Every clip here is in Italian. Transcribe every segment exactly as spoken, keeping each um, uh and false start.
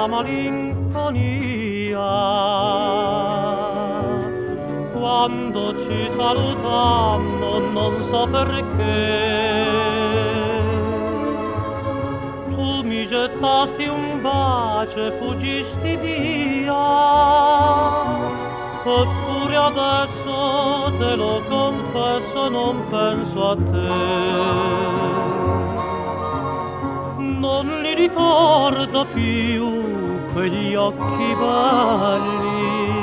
la malinconia quando ci salutammo non so perché tu mi gettasti un bacio e fuggisti via. Eppure adesso te lo confesso, non penso a te. Non li ricordo più quegli occhi belli,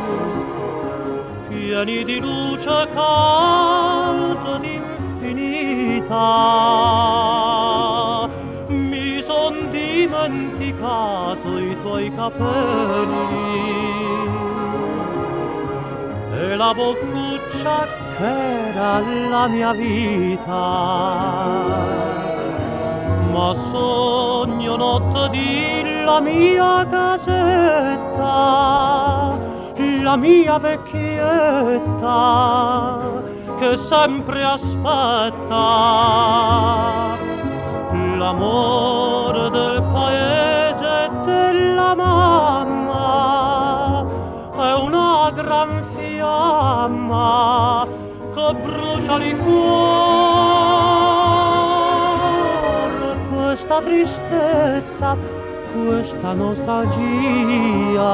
pieni di luce calda ed infinita. Mi son dimenticato i tuoi capelli e la boccuccia che era la mia vita, ma sogno notte di la mia casetta, la mia vecchietta che sempre aspetta l'amore del paese e della mamma. È una gran fiamma che brucia il cuore, questa tristezza, questa nostalgia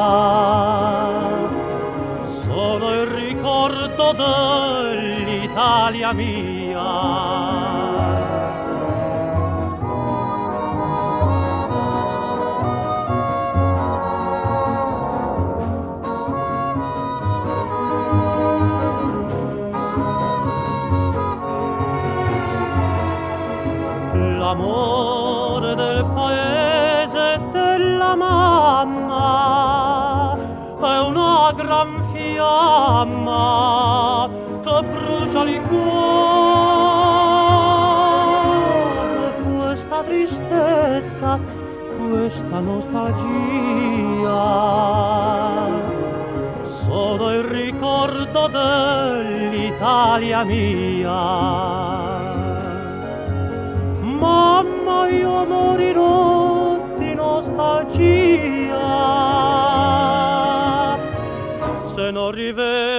sono il ricordo dell'Italia mia. L'amore del paese e della mamma è una gran fiamma che brucia il cuore, questa tristezza, questa nostalgia sono il ricordo dell'Italia mia. Mamma, io morirò di nostalgia se non rivedo